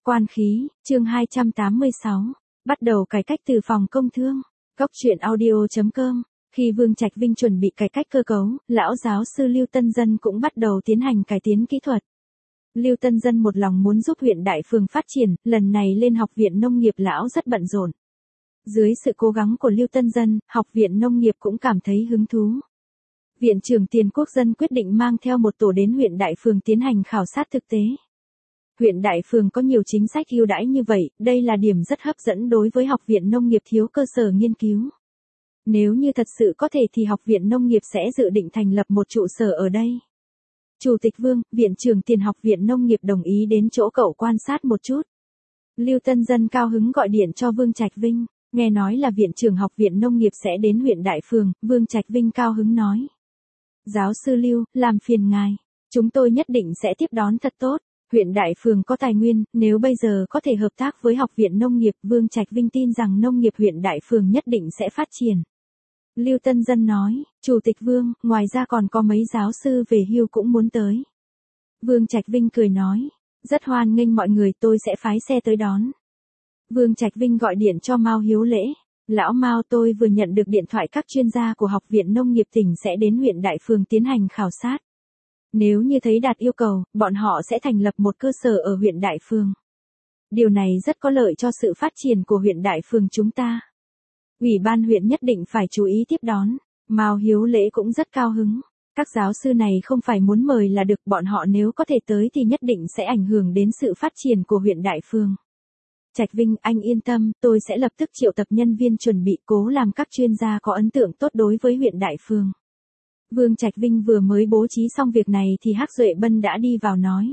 Quan khí, chương 286. Bắt đầu cải cách từ phòng công thương. Góc truyện audio.com. Khi Vương Trạch Vinh chuẩn bị cải cách cơ cấu, lão giáo sư Lưu Tân Dân cũng bắt đầu tiến hành cải tiến kỹ thuật. Lưu Tân Dân một lòng muốn giúp huyện Đại Phường phát triển, lần này lên Học viện Nông nghiệp lão rất bận rộn. Dưới sự cố gắng của Lưu Tân Dân, Học viện Nông nghiệp cũng cảm thấy hứng thú. Viện trưởng Tiền Quốc Dân quyết định mang theo một tổ đến huyện Đại Phường tiến hành khảo sát thực tế. Huyện Đại Phường có nhiều chính sách ưu đãi như vậy, đây là điểm rất hấp dẫn đối với Học viện Nông nghiệp thiếu cơ sở nghiên cứu. Nếu như thật sự có thể thì Học viện Nông nghiệp sẽ dự định thành lập một trụ sở ở đây. Chủ tịch Vương, Viện trưởng Tiền Học viện Nông nghiệp đồng ý đến chỗ cậu quan sát một chút. Lưu Tân Dân cao hứng gọi điện cho Vương Trạch Vinh, nghe nói là Viện trưởng Học viện Nông nghiệp sẽ đến huyện Đại Phường, Vương Trạch Vinh cao hứng nói. Giáo sư Lưu, làm phiền ngài, chúng tôi nhất định sẽ tiếp đón thật tốt. Huyện Đại Phường có tài nguyên, nếu bây giờ có thể hợp tác với Học viện Nông nghiệp, Vương Trạch Vinh tin rằng nông nghiệp huyện Đại Phường nhất định sẽ phát triển. Lưu Tân Dân nói, Chủ tịch Vương, ngoài ra còn có mấy giáo sư về hưu cũng muốn tới. Vương Trạch Vinh cười nói, rất hoan nghênh mọi người, tôi sẽ phái xe tới đón. Vương Trạch Vinh gọi điện cho Mao Hiếu Lễ. Lão Mao, tôi vừa nhận được điện thoại các chuyên gia của Học viện Nông nghiệp tỉnh sẽ đến huyện Đại Phường tiến hành khảo sát. Nếu như thấy đạt yêu cầu, bọn họ sẽ thành lập một cơ sở ở huyện Đại Phường. Điều này rất có lợi cho sự phát triển của huyện Đại Phường chúng ta. Ủy ban huyện nhất định phải chú ý tiếp đón. Mao Hiếu Lễ cũng rất cao hứng. Các giáo sư này không phải muốn mời là được, bọn họ nếu có thể tới thì nhất định sẽ ảnh hưởng đến sự phát triển của huyện Đại Phường. Trạch Vinh, anh yên tâm, tôi sẽ lập tức triệu tập nhân viên chuẩn bị cố làm các chuyên gia có ấn tượng tốt đối với huyện Đại Phường. Vương Trạch Vinh vừa mới bố trí xong việc này thì Hắc Duệ Bân đã đi vào nói.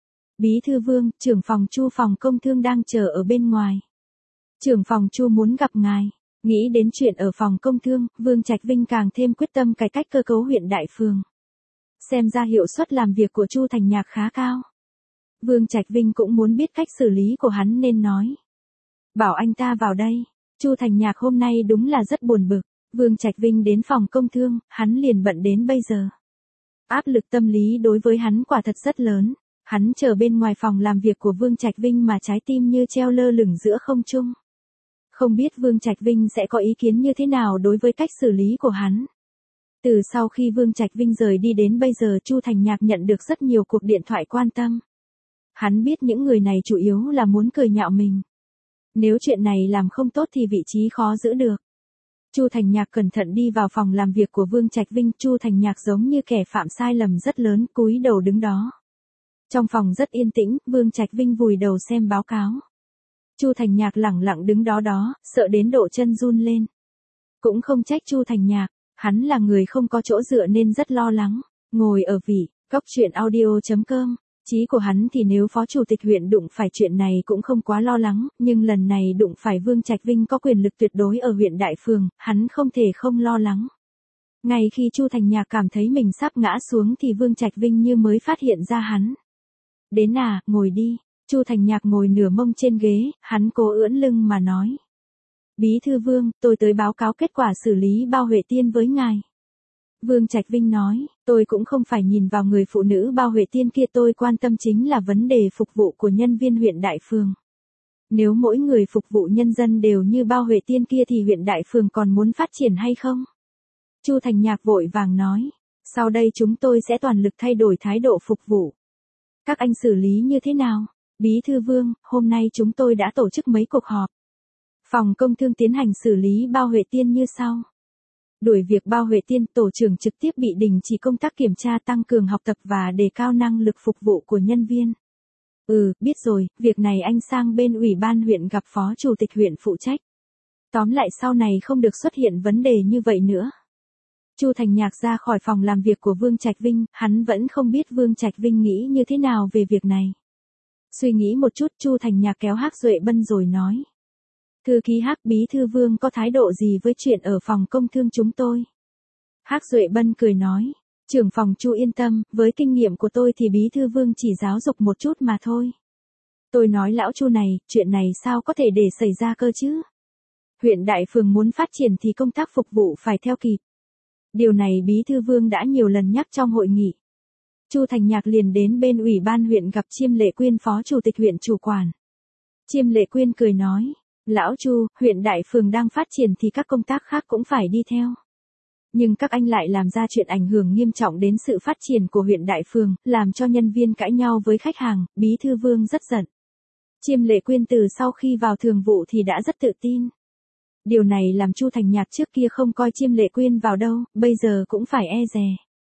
Bí thư Vương, trưởng phòng Chu phòng công thương đang chờ ở bên ngoài. Trưởng phòng Chu muốn gặp ngài. Nghĩ đến chuyện ở phòng công thương, Vương Trạch Vinh càng thêm quyết tâm cải cách cơ cấu huyện Đại Phường. Xem ra hiệu suất làm việc của Chu Thành Nhạc khá cao. Vương Trạch Vinh cũng muốn biết cách xử lý của hắn nên nói. Bảo anh ta vào đây. Chu Thành Nhạc hôm nay đúng là rất buồn bực. Vương Trạch Vinh đến phòng công thương, hắn liền bận đến bây giờ. Áp lực tâm lý đối với hắn quả thật rất lớn. Hắn chờ bên ngoài phòng làm việc của Vương Trạch Vinh mà trái tim như treo lơ lửng giữa không trung. Không biết Vương Trạch Vinh sẽ có ý kiến như thế nào đối với cách xử lý của hắn. Từ sau khi Vương Trạch Vinh rời đi đến bây giờ, Chu Thành Nhạc nhận được rất nhiều cuộc điện thoại quan tâm. Hắn biết những người này chủ yếu là muốn cười nhạo mình. Nếu chuyện này làm không tốt thì vị trí khó giữ được. Chu Thành Nhạc cẩn thận đi vào phòng làm việc của Vương Trạch Vinh. Chu Thành Nhạc giống như kẻ phạm sai lầm rất lớn, cúi đầu đứng đó. Trong phòng rất yên tĩnh, Vương Trạch Vinh vùi đầu xem báo cáo. Chu Thành Nhạc lẳng lặng đứng đó, sợ đến độ chân run lên. Cũng không trách Chu Thành Nhạc, hắn là người không có chỗ dựa nên rất lo lắng. Ngồi ở vị, góc truyện audio.com. Chí của hắn thì nếu phó chủ tịch huyện đụng phải chuyện này cũng không quá lo lắng, nhưng lần này đụng phải Vương Trạch Vinh có quyền lực tuyệt đối ở huyện Đại Phường, hắn không thể không lo lắng. Ngay khi Chu Thành Nhạc cảm thấy mình sắp ngã xuống thì Vương Trạch Vinh như mới phát hiện ra hắn. Đến à, ngồi đi. Chu Thành Nhạc ngồi nửa mông trên ghế, hắn cố ưỡn lưng mà nói. Bí thư Vương, tôi tới báo cáo kết quả xử lý Bao Huệ Tiên với ngài. Vương Trạch Vinh nói, tôi cũng không phải nhìn vào người phụ nữ Bao Huệ Tiên kia, tôi quan tâm chính là vấn đề phục vụ của nhân viên huyện Đại Phường. Nếu mỗi người phục vụ nhân dân đều như Bao Huệ Tiên kia thì huyện Đại Phường còn muốn phát triển hay không? Chu Thành Nhạc vội vàng nói, sau đây chúng tôi sẽ toàn lực thay đổi thái độ phục vụ. Các anh xử lý như thế nào? Bí thư Vương, hôm nay chúng tôi đã tổ chức mấy cuộc họp. Phòng công thương tiến hành xử lý Bao Huệ Tiên như sau. Đuổi việc Bao Huệ Tiên, tổ trưởng trực tiếp bị đình chỉ công tác, kiểm tra tăng cường học tập và đề cao năng lực phục vụ của nhân viên. Biết rồi, việc này anh sang bên ủy ban huyện gặp phó chủ tịch huyện phụ trách. Tóm lại sau này không được xuất hiện vấn đề như vậy nữa. Chu Thành Nhạc ra khỏi phòng làm việc của Vương Trạch Vinh, hắn vẫn không biết Vương Trạch Vinh nghĩ như thế nào về việc này. Suy nghĩ một chút, Chu Thành Nhạc kéo Hắc Duệ Bân rồi nói. Thư ký Hắc, bí thư Vương có thái độ gì với chuyện ở phòng công thương chúng tôi? Hắc Duệ Bân cười nói, trưởng phòng Chu yên tâm, với kinh nghiệm của tôi thì bí thư Vương chỉ giáo dục một chút mà thôi. Tôi nói lão Chu này, chuyện này sao có thể để xảy ra cơ chứ? Huyện Đại Phường muốn phát triển thì công tác phục vụ phải theo kịp. Điều này bí thư Vương đã nhiều lần nhắc trong hội nghị. Chu Thành Nhạc liền đến bên ủy ban huyện gặp Chiêm Lệ Quyên phó chủ tịch huyện chủ quản. Chiêm Lệ Quyên cười nói, lão Chu, huyện Đại Phường đang phát triển thì các công tác khác cũng phải đi theo. Nhưng các anh lại làm ra chuyện ảnh hưởng nghiêm trọng đến sự phát triển của huyện Đại Phường, làm cho nhân viên cãi nhau với khách hàng, Bí thư Vương rất giận. Chiêm Lệ Quyên từ sau khi vào thường vụ thì đã rất tự tin. Điều này làm Chu Thành Nhạc trước kia không coi Chiêm Lệ Quyên vào đâu, bây giờ cũng phải e dè.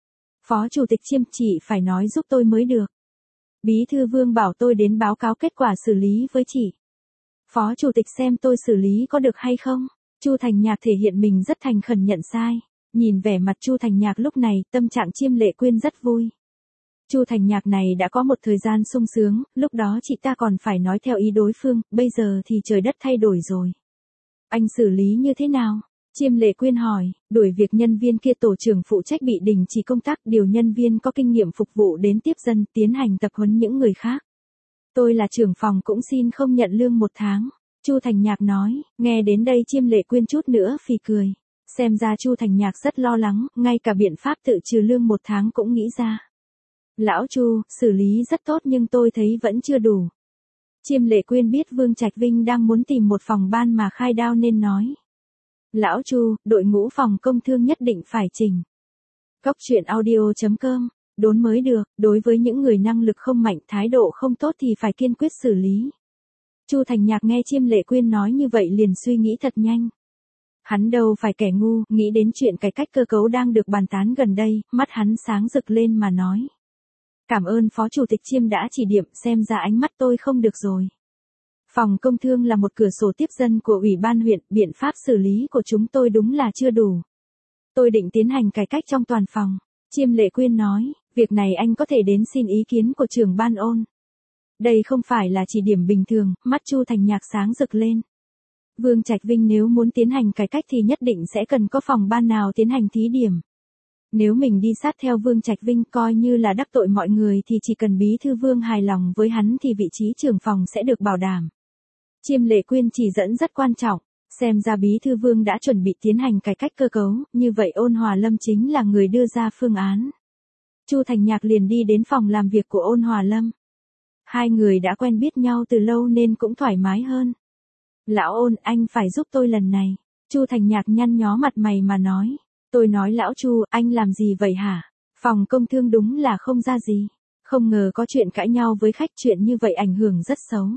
Phó Chủ tịch Chiêm, chị phải nói giúp tôi mới được. Bí thư Vương bảo tôi đến báo cáo kết quả xử lý với chị. Phó Chủ tịch xem tôi xử lý có được hay không? Chu Thành Nhạc thể hiện mình rất thành khẩn nhận sai. Nhìn vẻ mặt Chu Thành Nhạc lúc này, tâm trạng Chiêm Lệ Quyên rất vui. Chu Thành Nhạc này đã có một thời gian sung sướng, lúc đó chị ta còn phải nói theo ý đối phương, bây giờ thì trời đất thay đổi rồi. Anh xử lý như thế nào? Chiêm Lệ Quyên hỏi, đuổi việc nhân viên kia tổ trưởng phụ trách bị đình chỉ công tác, điều nhân viên có kinh nghiệm phục vụ đến tiếp dân, tiến hành tập huấn những người khác. Tôi là trưởng phòng cũng xin không nhận lương 1 tháng. Chu Thành Nhạc nói, nghe đến đây Chiêm Lệ Quyên chút nữa phì cười. Xem ra Chu Thành Nhạc rất lo lắng, ngay cả biện pháp tự trừ lương 1 tháng cũng nghĩ ra. Lão Chu, xử lý rất tốt nhưng tôi thấy vẫn chưa đủ. Chiêm Lệ Quyên biết Vương Trạch Vinh đang muốn tìm một phòng ban mà khai đao nên nói. Lão Chu, đội ngũ phòng công thương nhất định phải chỉnh. Cốc truyện audio.com, đốn mới được, đối với những người năng lực không mạnh, thái độ không tốt thì phải kiên quyết xử lý. Chu Thành Nhạc nghe Chiêm Lệ Quyên nói như vậy liền suy nghĩ thật nhanh. Hắn đâu phải kẻ ngu, nghĩ đến chuyện cải cách cơ cấu đang được bàn tán gần đây, mắt hắn sáng rực lên mà nói. Cảm ơn Phó Chủ tịch Chiêm đã chỉ điểm, xem ra ánh mắt tôi không được rồi. Phòng công thương là một cửa sổ tiếp dân của Ủy ban huyện, biện pháp xử lý của chúng tôi đúng là chưa đủ. Tôi định tiến hành cải cách trong toàn phòng. Chiêm Lệ Quyên nói, việc này anh có thể đến xin ý kiến của trưởng ban ôn. Đây không phải là chỉ điểm bình thường, mắt Chu Thành Nhạc sáng rực lên. Vương Trạch Vinh nếu muốn tiến hành cải cách thì nhất định sẽ cần có phòng ban nào tiến hành thí điểm. Nếu mình đi sát theo Vương Trạch Vinh coi như là đắc tội mọi người thì chỉ cần Bí thư Vương hài lòng với hắn thì vị trí trưởng phòng sẽ được bảo đảm. Chiêm Lệ Quyên chỉ dẫn rất quan trọng, xem ra Bí thư Vương đã chuẩn bị tiến hành cải cách cơ cấu, như vậy Ôn Hòa Lâm chính là người đưa ra phương án. Chu Thành Nhạc liền đi đến phòng làm việc của Ôn Hòa Lâm. Hai người đã quen biết nhau từ lâu nên cũng thoải mái hơn. Lão Ôn, anh phải giúp tôi lần này. Chu Thành Nhạc nhăn nhó mặt mày mà nói. Tôi nói lão Chu, anh làm gì vậy hả? Phòng công thương đúng là không ra gì. Không ngờ có chuyện cãi nhau với khách, chuyện như vậy ảnh hưởng rất xấu.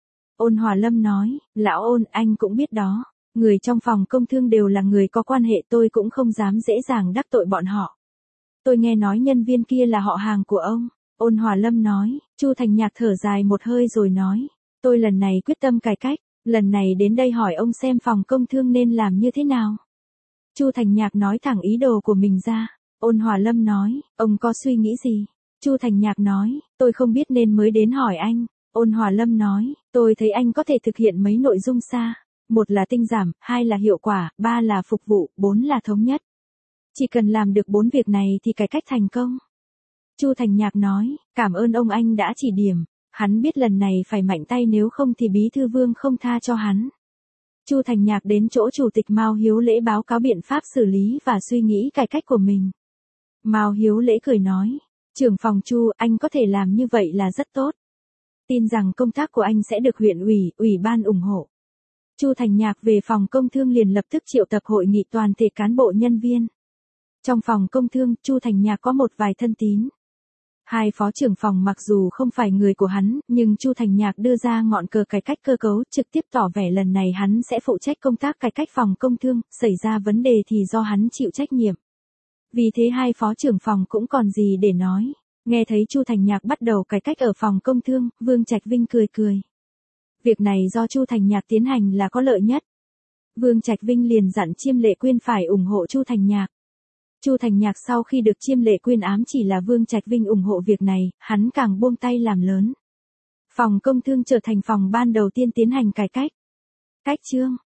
Ôn Hòa Lâm nói, lão Ôn, anh cũng biết đó. Người trong phòng công thương đều là người có quan hệ, tôi cũng không dám dễ dàng đắc tội bọn họ. Tôi nghe nói nhân viên kia là họ hàng của ông. Ôn Hòa Lâm nói, Chu Thành Nhạc thở dài một hơi rồi nói. Tôi lần này quyết tâm cải cách, lần này đến đây hỏi ông xem phòng công thương nên làm như thế nào. Chu Thành Nhạc nói thẳng ý đồ của mình ra. Ôn Hòa Lâm nói, ông có suy nghĩ gì? Chu Thành Nhạc nói, tôi không biết nên mới đến hỏi anh. Ôn Hòa Lâm nói, tôi thấy anh có thể thực hiện mấy nội dung xa. 1 là tinh giảm, 2 là hiệu quả, 3 là phục vụ, 4 là thống nhất. Chỉ cần làm được 4 việc này thì cải cách thành công. Chu Thành Nhạc nói, cảm ơn ông anh đã chỉ điểm. Hắn biết lần này phải mạnh tay nếu không thì Bí thư Vương không tha cho hắn. Chu Thành Nhạc đến chỗ Chủ tịch Mao Hiếu Lễ báo cáo biện pháp xử lý và suy nghĩ cải cách của mình. Mao Hiếu Lễ cười nói, trưởng phòng Chu, anh có thể làm như vậy là rất tốt. Tin rằng công tác của anh sẽ được huyện ủy, ủy ban ủng hộ. Chu Thành Nhạc về phòng công thương liền lập tức triệu tập hội nghị toàn thể cán bộ nhân viên. Trong phòng công thương, Chu Thành Nhạc có một vài thân tín. 2 phó trưởng phòng mặc dù không phải người của hắn, nhưng Chu Thành Nhạc đưa ra ngọn cờ cải cách cơ cấu, trực tiếp tỏ vẻ lần này hắn sẽ phụ trách công tác cải cách phòng công thương, xảy ra vấn đề thì do hắn chịu trách nhiệm. Vì thế 2 phó trưởng phòng cũng còn gì để nói. Nghe thấy Chu Thành Nhạc bắt đầu cải cách ở phòng công thương, Vương Trạch Vinh cười cười. Việc này do Chu Thành Nhạc tiến hành là có lợi nhất. Vương Trạch Vinh liền dặn Chiêm Lệ Quyên phải ủng hộ Chu Thành Nhạc. Chu Thành Nhạc sau khi được Chiêm Lệ Quyên ám chỉ là Vương Trạch Vinh ủng hộ việc này, hắn càng buông tay làm lớn. Phòng công thương trở thành phòng ban đầu tiên tiến hành cải cách. Cách chương